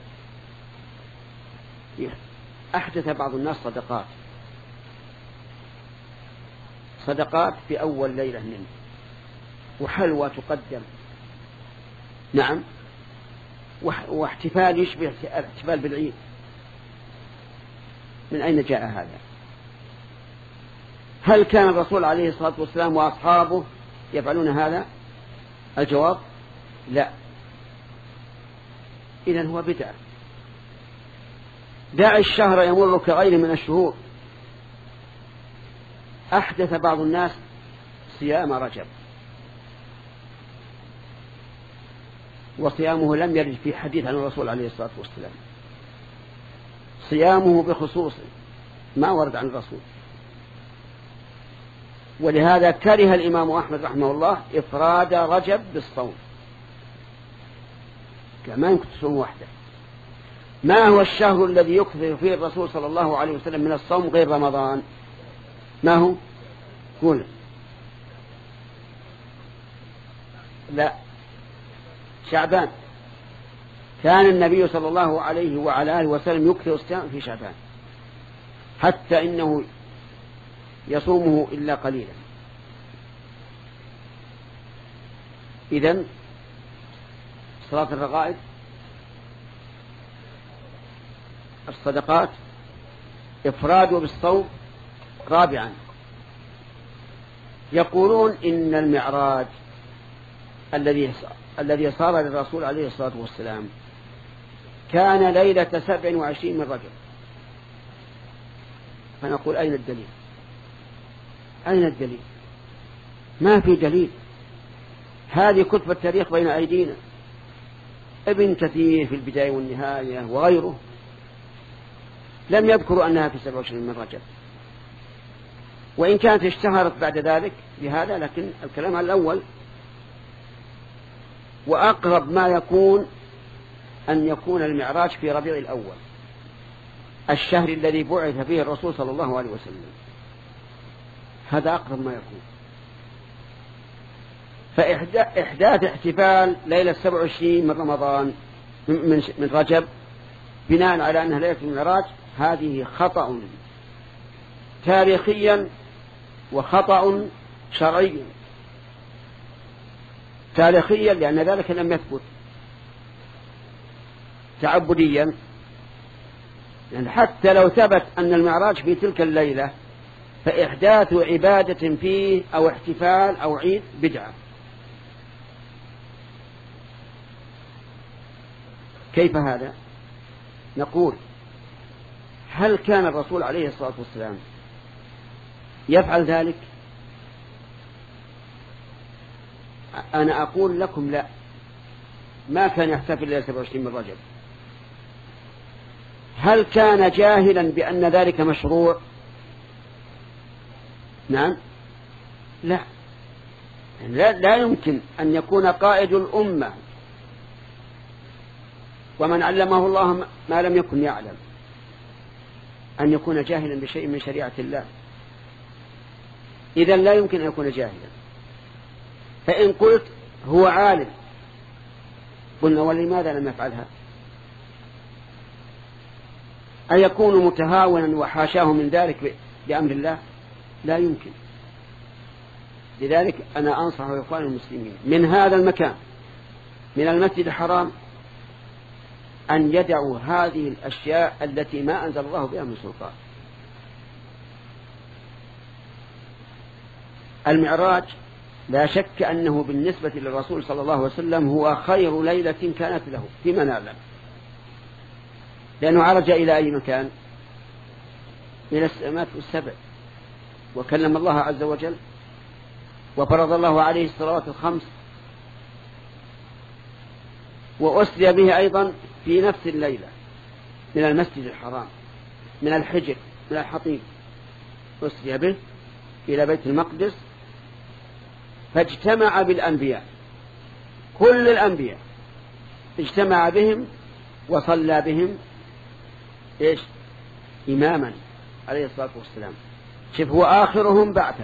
أحدث بعض الناس صدقات صدقات في أول ليلة منه، وحلوى تقدم، نعم، واحتفال يشبه احتفال بالعيد. من أين جاء هذا؟ هل كان الرسول عليه الصلاة والسلام وأصحابه يفعلون هذا؟ الجواب لا. إذن هو بدعة. دع الشهر يمر كغيره من الشهور. أحدث بعض الناس صيام رجب، وصيامه لم يرد في حديث عن الرسول عليه الصلاة والسلام، صيامه بخصوص ما ورد عن الرسول. ولهذا كره الإمام أحمد رحمه الله إفراد رجب بالصوم، ما يمكن تصوم وحده. ما هو الشهر الذي يكثر فيه الرسول صلى الله عليه وسلم من الصوم غير رمضان؟ ما هو؟ قول. لا، شعبان. كان النبي صلى الله عليه وعلى آله وسلم يكثر الصيام في شعبان، حتى إنه يصومه إلا قليلا. إذن صلاة الرغائب، الصدقات، إفراده بالصوم. رابعا يقولون إن المعراج الذي الذي صار للرسول عليه الصلاة والسلام كان ليلة سبع وعشرين من رجب. فنقول أين الدليل؟ أين الدليل؟ ما في دليل. هذه كتب التاريخ بين أيدينا، ابن كثير في البداية والنهاية وغيره لم يذكروا أنها في سبع وعشرين من رجب، وإن كانت اشتهرت بعد ذلك بهذا، لكن الكلام على الأول. وأقرب ما يكون أن يكون المعراج في ربيع الأول، الشهر الذي بعث فيه الرسول صلى الله عليه وسلم، هذا أقرب ما يكون. فإحداث احتفال ليلة سبع وعشرين من رمضان من, من رجب بناء على أنها ليلة المعراج هذه خطأ تاريخيا وخطأ شرعيا. تاريخيا لأن ذلك لم يثبت، تعبديا يعني حتى لو ثبت أن المعراج في تلك الليلة فإحداث عبادة فيه أو احتفال أو عيد بدعة. كيف هذا؟ نقول هل كان الرسول عليه الصلاة والسلام يفعل ذلك؟ أنا أقول لكم لا، ما كان يحتفل ليلة سبع وعشرين من رجب. هل كان جاهلا بأن ذلك مشروع؟ نعم، لا. لا, لا يمكن أن يكون قائد الأمة ومن علمه الله ما لم يكن يعلم أن يكون جاهلا بشيء من شريعة الله. إذن لا يمكن أن يكون جاهلا. فإن قلت هو عالم قلنا ولماذا لم يفعلها؟ أيكون متهاونا وحاشاه من ذلك بأمر الله؟ لا يمكن. لذلك أنا أنصح إخوان المسلمين من هذا المكان من المسجد الحرام أن يدعوا هذه الأشياء التي ما أنزل الله بها من سلطان. المعراج لا شك أنه بالنسبة للرسول صلى الله عليه وسلم هو خير ليلة كانت له فيما نعلم، لأنه عرج إلى أي مكان؟ إلى السماوات السبع، وكلم الله عز وجل، وفرض الله عليه الصلوات الخمس، وأسري به أيضا في نفس الليلة من المسجد الحرام من الحجر من الحطيم، أسري به إلى بيت المقدس، فاجتمع بالأنبياء، كل الأنبياء اجتمع بهم وصلى بهم إيش؟ إماما عليه الصلاة والسلام. شوف هو آخرهم بعثا،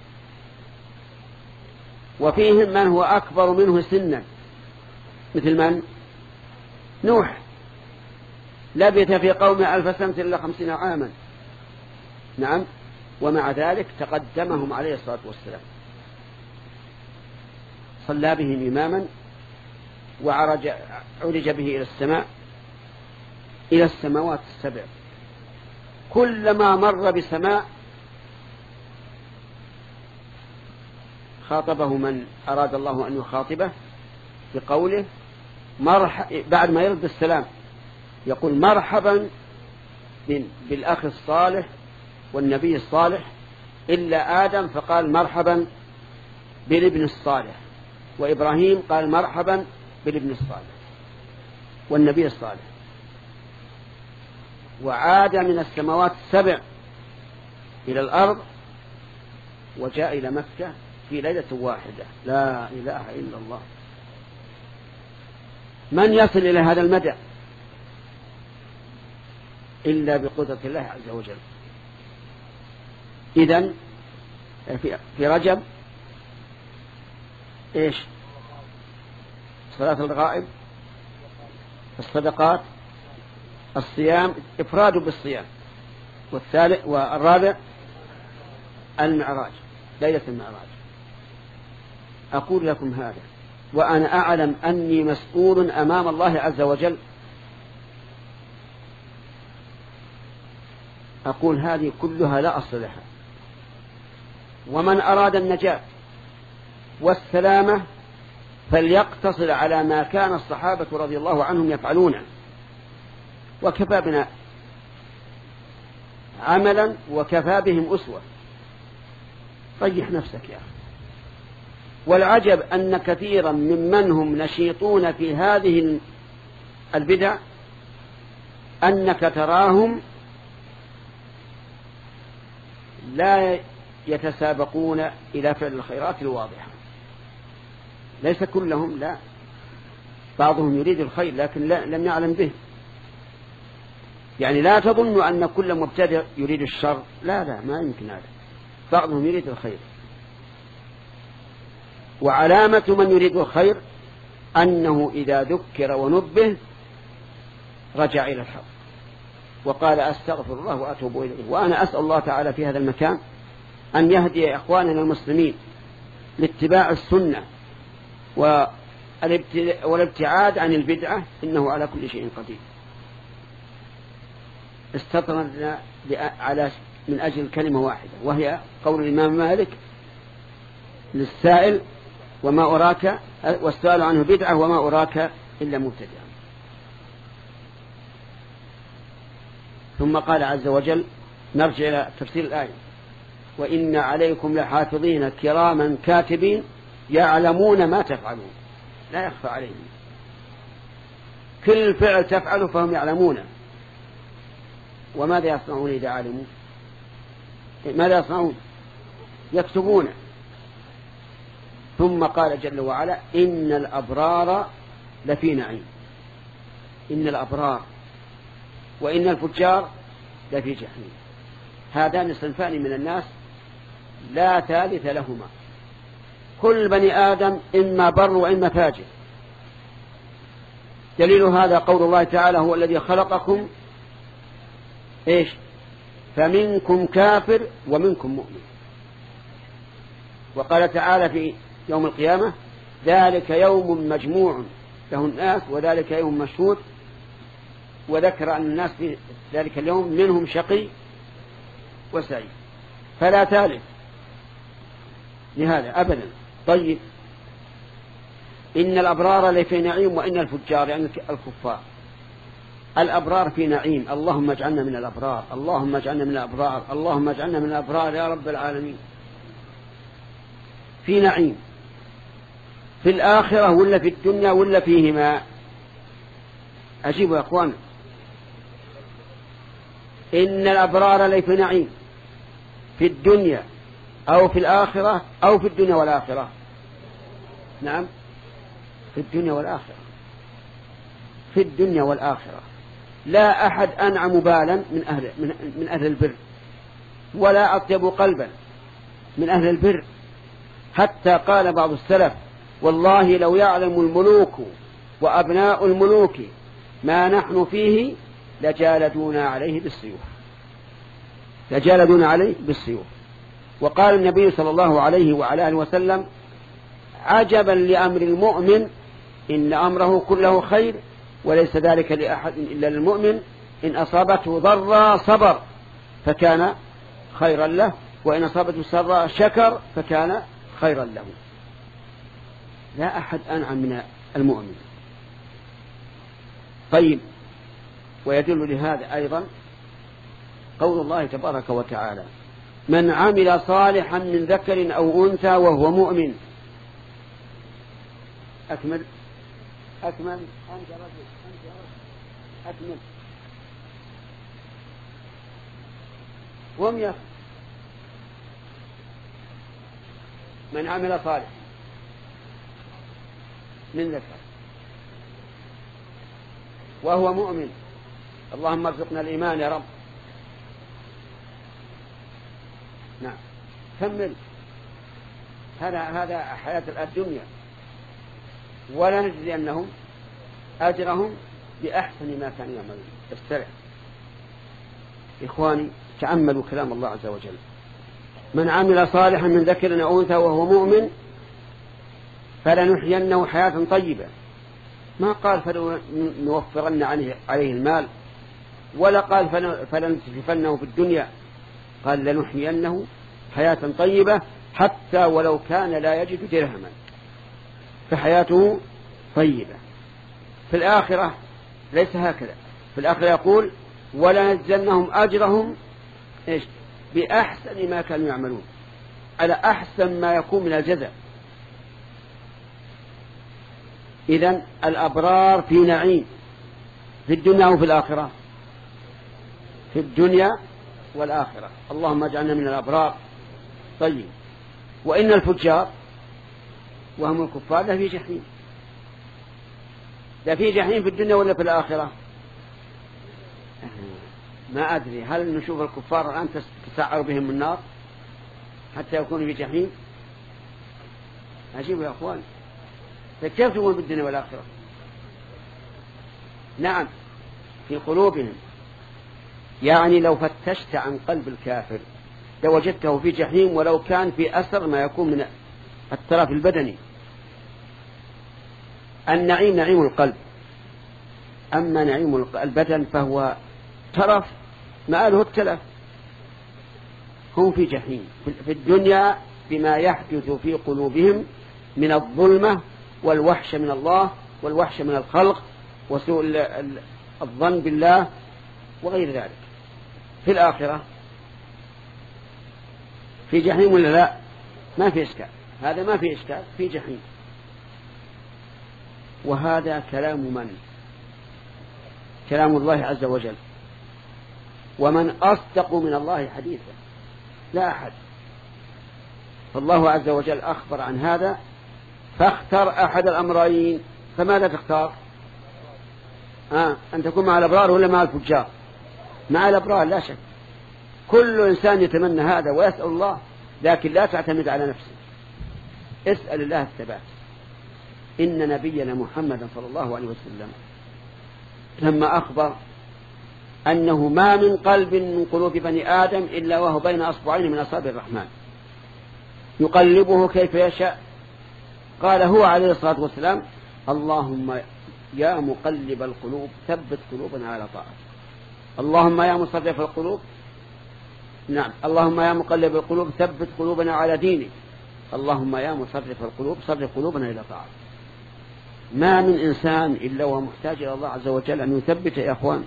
وفيهم من هو أكبر منه سنا مثل من؟ نوح لبث في قوم ألف سنة إلا خمسين عاما. نعم، ومع ذلك تقدمهم عليه الصلاة والسلام، صلى بهم إماما وعرج عرج به إلى السماء إلى السماوات السبع. كلما مر بسماء خاطبه من أراد الله أن يخاطبه بقوله مرحب، بعد ما يرد السلام يقول مرحبا بالأخ الصالح والنبي الصالح، إلا آدم فقال مرحبا بالابن الصالح، وإبراهيم قال مرحبا بالابن الصالح والنبي الصالح. وعاد من السماوات السبع إلى الأرض وجاء إلى مكة في ليلة واحدة. لا إله إلا الله. من يصل إلى هذا المدى إلا بقدرة الله عز وجل. إذن في رجب إيش؟ صلاة الغائب، الصدقات، الصيام، إفراد بالصيام، والثالث والرابع المعراج، ليلة المعراج. أقول لكم هذا وأنا أعلم أني مسؤول أمام الله عز وجل. أقول هذه كلها لا أصل لها، ومن أراد النجاة والسلامة فليقتصر على ما كان الصحابة رضي الله عنهم يفعلونه، وكفى بنا عملا وكفى بهم أسوة. ريح نفسك يا أخي. والعجب أن كثيرا ممن هم نشيطون في هذه البدع أنك تراهم لا يتسابقون إلى فعل الخيرات الواضحة. ليس كلهم، لا، بعضهم يريد الخير لكن لا لم يعلم به. يعني لا تظن أن كل مبتدع يريد الشر، لا لا ما يمكن هذا، بعضهم يريد الخير. وعلامة من يريد الخير أنه إذا ذكر ونبه رجع إلى الحق وقال أستغفر الله وأتوب إليه. وأنا أسأل الله تعالى في هذا المكان أن يهدي إخواننا المسلمين لاتباع السنة والابتعاد عن البدعة، إنه على كل شيء قدير. استطرنا على من أجل كلمة واحدة، وهي قول الإمام مالك للسائل وما أراك، والسؤال عنه بدعة وما أراك إلا مبتدعا. ثم قال عز وجل، نرجع إلى تفسير الآية، وإن عليكم لحافظين كراما كاتبين يعلمون ما تفعلون. لا يخفى عليهم، كل فعل تفعله فهم يعلمونه. وماذا يصنعون إذا علموا؟ ماذا يصنعون؟ يكتبونه. ثم قال جل وعلا إن الأبرار لفي نعيم. إن الأبرار وإن الفجار لفي جحيم. هذان صنفان من الناس لا ثالث لهما. كل بني آدم إما بر وإما فاجر. دليل هذا قول الله تعالى هو الذي خلقكم إيش؟ فمنكم كافر ومنكم مؤمن. وقال تعالى في يوم القيامة ذلك يوم مجموع له الناس وذلك يوم مشهود. وذكر أن الناس في ذلك اليوم منهم شقي وسعيد، فلا ثالث لهذا أبدا. طيب، إن الأبرار لفي نعيم وإن الفجار يعني الكفار. الأبرار في نعيم، اللهم اجعلنا من الأبرار، اللهم اجعلنا من الأبرار، اللهم اجعلنا من الأبرار يا رب العالمين. في نعيم في الآخرة ولا في الدنيا ولا فيهما؟ أجيبوا يا أخوان. إن الأبرار لفي نعيم في الدنيا أو في الآخرة أو في الدنيا والآخرة. نعم، في الدنيا والآخرة، في الدنيا والآخرة. لا أحد أنعم بالا من أهل, من أهل البر، ولا أطيب قلبا من أهل البر. حتى قال بعض السلف والله لو يعلم الملوك وأبناء الملوك ما نحن فيه لجالدونا عليه بالسيوف، لجالدونا عليه بالسيوف. وقال النبي صلى الله عليه وعلى آله وسلم عجبا لأمر المؤمن إن أمره كله خير وليس ذلك لأحد إلا للمؤمن إن أصابته ضرا صبر فكان خيرا له وإن أصابته سرا شكر فكان خيرا له. لا أحد أنعم من المؤمن. طيب، ويدل لهذا أيضا قول الله تبارك وتعالى من عمل صالحا من ذكر أو أنثى وهو مؤمن. أكمل أكمل أنت رجل أنت رجل أكمل وهم يخ من عمل صالحا من ذكر وهو مؤمن. اللهم ارزقنا الإيمان يا رب. نعم، كمل. هذا هذا حياة الدنيا، ولا نجزي أنهم أجرهم بأحسن ما كانوا يعملون. استرع إخواني، تأملوا كلام الله عز وجل. من عمل صالحا من ذكر أو أنثى وهو مؤمن فلنحيينه حياة طيبة. ما قال فلنوفرن عليه المال، ولا قال فلنسفنه في الدنيا، قال لنحيينه حياة طيبة حتى ولو كان لا يجد درهما فحياته طيبة. في الآخرة ليس هكذا، في الآخرة يقول ولنجزينهم أجرهم إيش بأحسن ما كانوا يعملون، على أحسن ما يكون من الجزاء. إذن الأبرار في نعيم في الدنيا وفي الآخرة، في الدنيا والآخرة، اللهم اجعلنا من الأبرار. طيب، وإن الفجار وهم الكفار لا في جحيم، لا في جحيم في الدنيا ولا في الآخرة؟ ما أدري، هل نشوف الكفار الآن تسعر بهم النار حتى يكونوا في جحيم؟ عجيب يا أخوان، فكيف تكون في الدنيا والآخرة؟ نعم في قلوبهم، يعني لو فتشت عن قلب الكافر لوجدته في جحيم ولو كان في أثر ما يكون من الترف البدني. النعيم نعيم القلب، أما نعيم البدن فهو ترف مآله التلف. هم في جحيم في الدنيا بما يحدث في قلوبهم من الظلمة والوحش من الله والوحش من الخلق وسوء الظن بالله وغير ذلك. في الآخرة في جحيم ولا لا؟ ما في إشكال، هذا ما في إشكال، في جحيم. وهذا كلام من؟ كلام الله عز وجل، ومن أصدق من الله حديثا؟ لا أحد. فالله عز وجل أخبر عن هذا، فاختر أحد الأمرين. فماذا تختار؟ آه أن تكون مع الأبرار ولا مع الفجار؟ مع الأبرار لا شك، كل إنسان يتمنى هذا ويسأل الله، لكن لا تعتمد على نفسك، اسأل الله الثبات. إن نبينا محمد صلى الله عليه وسلم لما أخبر أنه ما من قلب من قلوب بني آدم إلا وهو بين أصبعين من أصابع الرحمن يقلبه كيف يشاء، قال هو عليه الصلاة والسلام اللهم يا مقلب القلوب ثبت قلوبنا على طاعتك، اللهم يا مصرف القلوب نعم اللهم يا مقلب القلوب ثبت قلوبنا على دينك، اللهم يا مصرف القلوب صرف قلوبنا إلى طاعتك. ما من إنسان إلا وهو محتاج إلى الله عز وجل أن يثبت يا أخوان.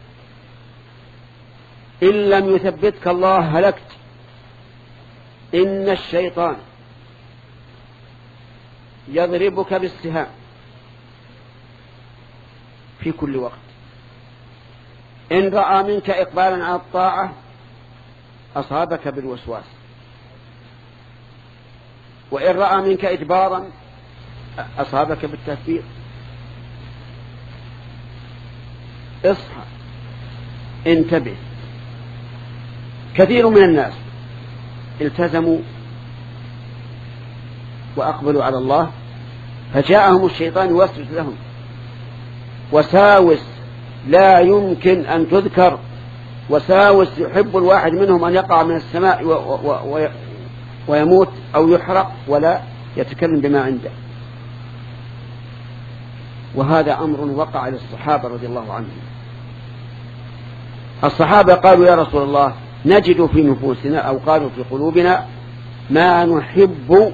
إن لم يثبتك الله هلكت. إن الشيطان يضربك بالسهام في كل وقت. إن رأى منك إقبالا على الطاعة أصابك بالوسواس، وإن رأى منك إدبارا أصابك بالتثبيط. اصحى، انتبه. كثير من الناس التزموا وأقبلوا على الله فجاءهم الشيطان يوسوس لهم وساوس لا يمكن أن تذكر، وساوس يحب الواحد منهم أن يقع من السماء و و و ويموت أو يحرق ولا يتكلم بما عنده. وهذا أمر وقع للصحابة رضي الله عنهم. الصحابة قالوا يا رسول الله نجد في نفوسنا أو قالوا في قلوبنا ما نحب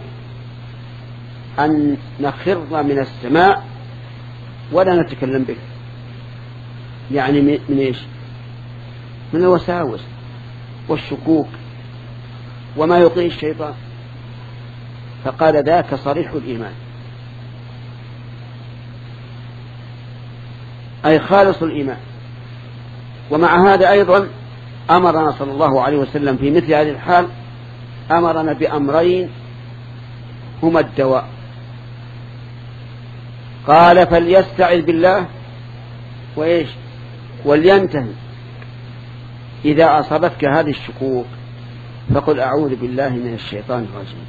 أن نخر من السماء ولا نتكلم به، يعني من إيش؟ من الوساوس والشكوك وما يطيع الشيطان. فقال ذاك صريح الإيمان، أي خالص الإيمان. ومع هذا أيضا أمرنا صلى الله عليه وسلم في مثل هذه الحال، أمرنا بأمرين هما الدواء. قال فليستعذ بالله وإيش ولينتهي. إذا أصابتك هذه الشكوك فقل أعوذ بالله من الشيطان الرجيم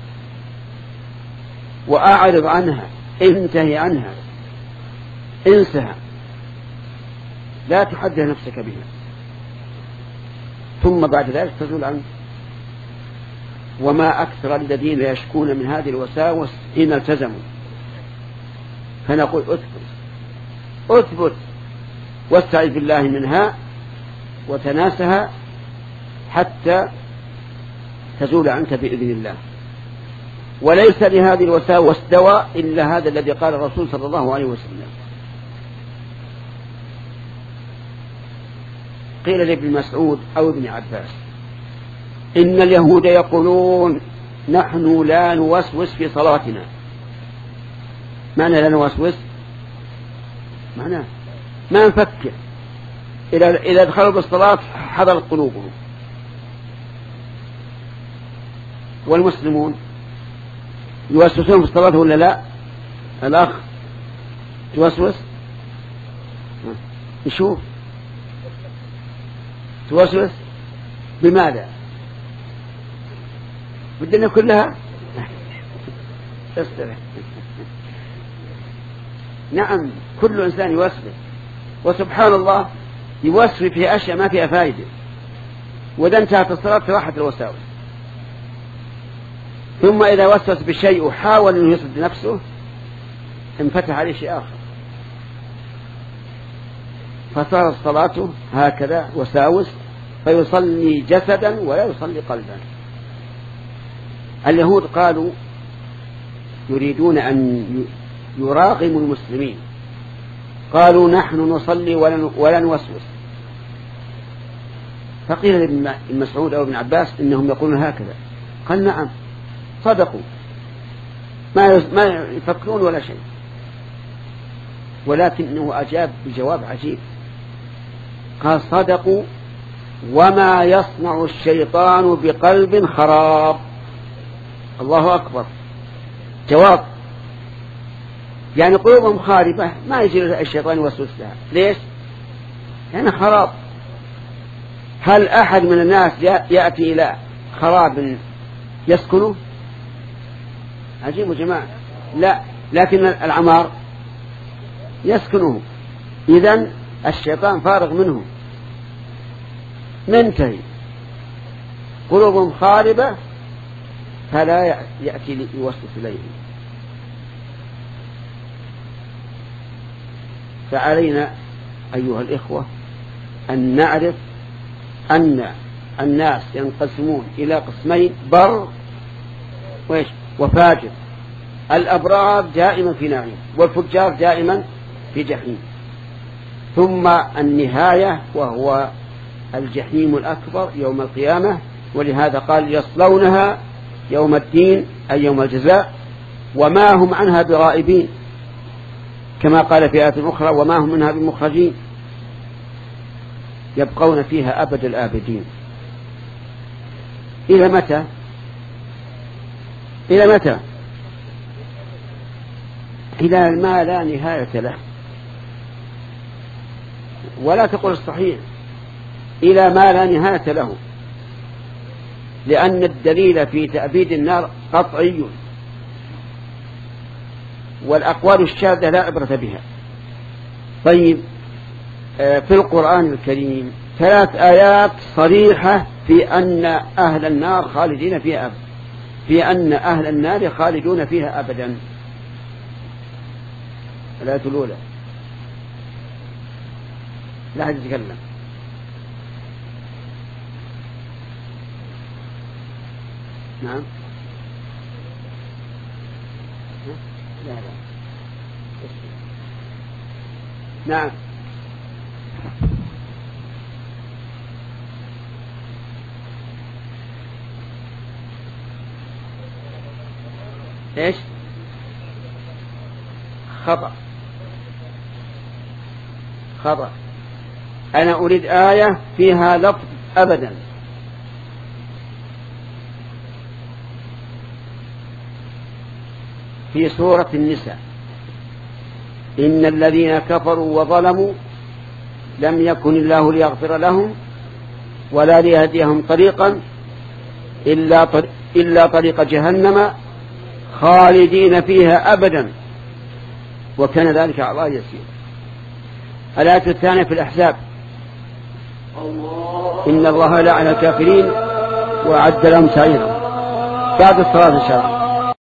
وأعرض عنها، انتهي عنها، انسها، لا تحدث نفسك بها، ثم بعد ذلك تزول عنك. وما أكثر الذين يشكون من هذه الوساوس حين التزموا. فنقول أثبت أثبت واستعذ بالله منها وتناسها حتى تزول عنك بإذن الله. وليس لهذه الوساوس دواء إلا هذا الذي قال الرسول صلى الله عليه وسلم. قيل لابن مسعود أو ابن عباس إن اليهود يقولون نحن لا نوسوس في صلاتنا. معنى لا نوسوس معناه ما نفكر، إذا دخلوا بالصلاة حضر قلوبهم. والمسلمون يوسوسون في الصلاة ولا لا؟ الأخ توسوس نشوف توسوس بماذا؟ بالدنيا كلها استرح. نعم كل إنسان يوسوس، وسبحان الله يوسوس في أشياء ما فيها فائدة، وإذا انتهت الصلاة راحت الوساوس. ثم إذا وسوس بشيء وحاول أن يصد نفسه انفتح عليه شيء آخر، فصارت صلاته هكذا وساوس، فيصلي جسدا ولا يصلي قلبا. اليهود قالوا يريدون أن يراغموا المسلمين، قالوا نحن نصلي ولا نوسوس. فقيل لابن مسعود أو ابن عباس إنهم يقولون هكذا، قال نعم صدقوا، ما يفكرون ولا شيء. ولكنه أجاب بجواب عجيب، قال صدقوا وما يصنع الشيطان بقلب خراب. الله أكبر، جواب. يعني قلوبهم خاربة ما يجري الشيطان يوسوس لها. ليش؟ يعني خراب. هل أحد من الناس يأتي إلى خراب يسكنه؟ عجيب يا جماعة. لا، لكن العمار يسكنه. إذن الشيطان فارغ منه، منتهي، قلوبهم خاربة فلا يأتي يوسوس إليهم. فعلينا أيها الإخوة أن نعرف أن الناس ينقسمون إلى قسمين، بر وإيش وفاجر. الأبرار دائما في نعيم والفجار دائما في جحيم. ثم النهاية وهو الجحيم الأكبر يوم القيامة، ولهذا قال يصلونها يوم الدين أي يوم الجزاء وما هم عنها بغائبين، كما قال في آية أخرى وما هم منها بمخرجين، يبقون فيها أبد الآبدين. إلى متى؟ إلى متى؟ إلى ما لا نهاية له. ولا تقل الصحيح إلى ما لا نهاية له، لأن الدليل في تأبيد النار قطعي، والأقوال الشاذة لا عبرة بها. طيب، في القرآن الكريم ثلاث آيات صريحة في أن أهل النار خالدين فيها أبدا، في أن أهل النار خالدون فيها أبدا. الآية الأولى لا أحد يتكلم. نعم لا لا نعم ايش خطأ خطأ أنا أريد آية فيها لفظ أبدا. في سورة النساء إن الذين كفروا وظلموا لم يكن الله ليغفر لهم ولا ليهديهم طريقا إلا, طريق إلا طريق جهنم خالدين فيها أبدا وكان ذلك على الله يسير. الآية الثانية في الأحزاب إن الله لعن الكافرين وأعد لهم سعيرا. بعد الصلاة إن شاء الله.